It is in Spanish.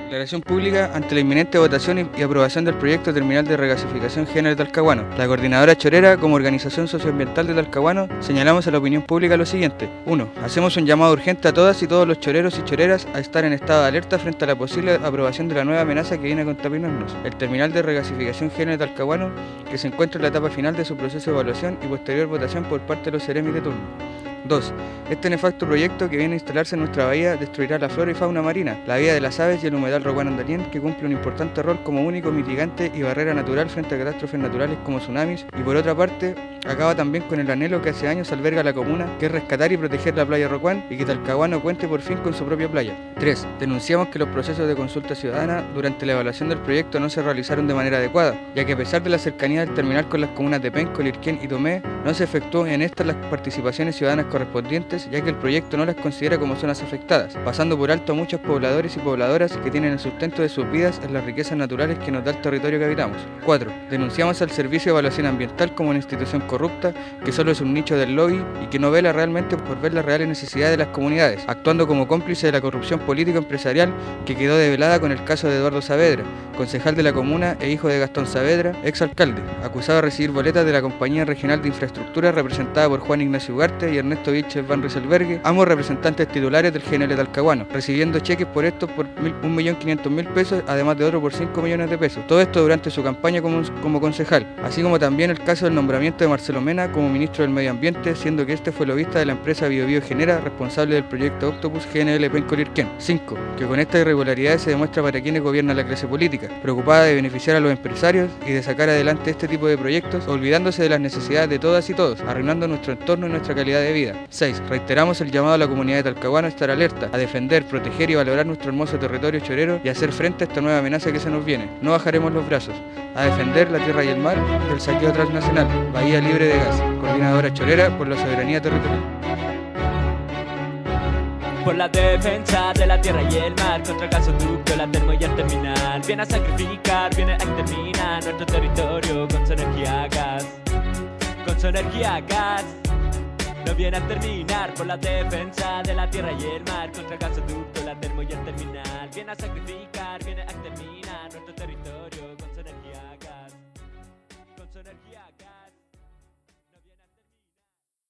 Declaración pública ante la inminente votación y aprobación del proyecto terminal de regasificación GNL de Talcahuano. La Coordinadora Chorera, como organización socioambiental de Talcahuano, señalamos a la opinión pública lo siguiente. 1. Hacemos un llamado urgente a todas y todos los choreros y choreras a estar en estado de alerta frente a la posible aprobación de la nueva amenaza que viene a contaminarnos, el terminal de regasificación GNL de Talcahuano, que se encuentra en la etapa final de su proceso de evaluación y posterior votación por parte de los seremis de turno. 2. Este nefasto proyecto que viene a instalarse en nuestra bahía destruirá la flora y fauna marina, la vida de las aves y el humedal Roguán Andalién, que cumple un importante rol como único mitigante y barrera natural frente a catástrofes naturales como tsunamis, y por otra parte, acaba también con el anhelo que hace años alberga la comuna, que es rescatar y proteger la playa Roguán y que Talcahuano cuente por fin con su propia playa. 3. Denunciamos que los procesos de consulta ciudadana durante la evaluación del proyecto no se realizaron de manera adecuada, ya que a pesar de la cercanía del terminal con las comunas de Penco, Lirquén y Tomé, no se efectuó en estas las participaciones ciudadanas correspondientes, ya que el proyecto no las considera como zonas afectadas, pasando por alto a muchos pobladores y pobladoras que tienen el sustento de sus vidas en las riquezas naturales que nos da el territorio que habitamos. 4. Denunciamos al Servicio de Evaluación Ambiental como una institución corrupta que solo es un nicho del lobby y que no vela realmente por ver las reales necesidades de las comunidades, actuando como cómplice de la corrupción político-empresarial que quedó develada con el caso de Eduardo Saavedra, concejal de la comuna e hijo de Gastón Saavedra, exalcalde, acusado de recibir boletas de la Compañía Regional de Infraestructura representada por Juan Ignacio Ugarte y Ernesto Vilches Van Rieselberghe, ambos representantes titulares del GNL Talcahuano, recibiendo cheques por estos por 1.500.000 pesos, además de otro por 5 millones de pesos. Todo esto durante su campaña como concejal, así como también el caso del nombramiento de Marcelo Mena como ministro del Medio Ambiente, siendo que este fue lobista de la empresa BioBio Genera, responsable del proyecto Octopus GNL Penco Lirquén. 5. Que con estas irregularidades se demuestra para quienes gobierna la clase política, preocupada de beneficiar a los empresarios y de sacar adelante este tipo de proyectos, olvidándose de las necesidades de todas y todos, arruinando nuestro entorno y nuestra calidad de vida. 6. Reiteramos el llamado a la comunidad de Talcahuano a estar alerta, a defender, proteger y valorar nuestro hermoso territorio chorero y a hacer frente a esta nueva amenaza que se nos viene. No bajaremos los brazos, a defender la tierra y el mar del saqueo transnacional. Bahía libre de gas. Coordinadora Chorera por la soberanía territorial. Por la defensa de la tierra y el mar, contra el gasoducto, la termo y el terminal. Viene a sacrificar, viene a exterminar nuestro territorio con su energía a gas. Con su energía a gas. No viene a terminar por la defensa de la tierra y el mar, contra el gasoducto, la termo y el terminal. Viene a sacrificar, viene a exterminar nuestro territorio.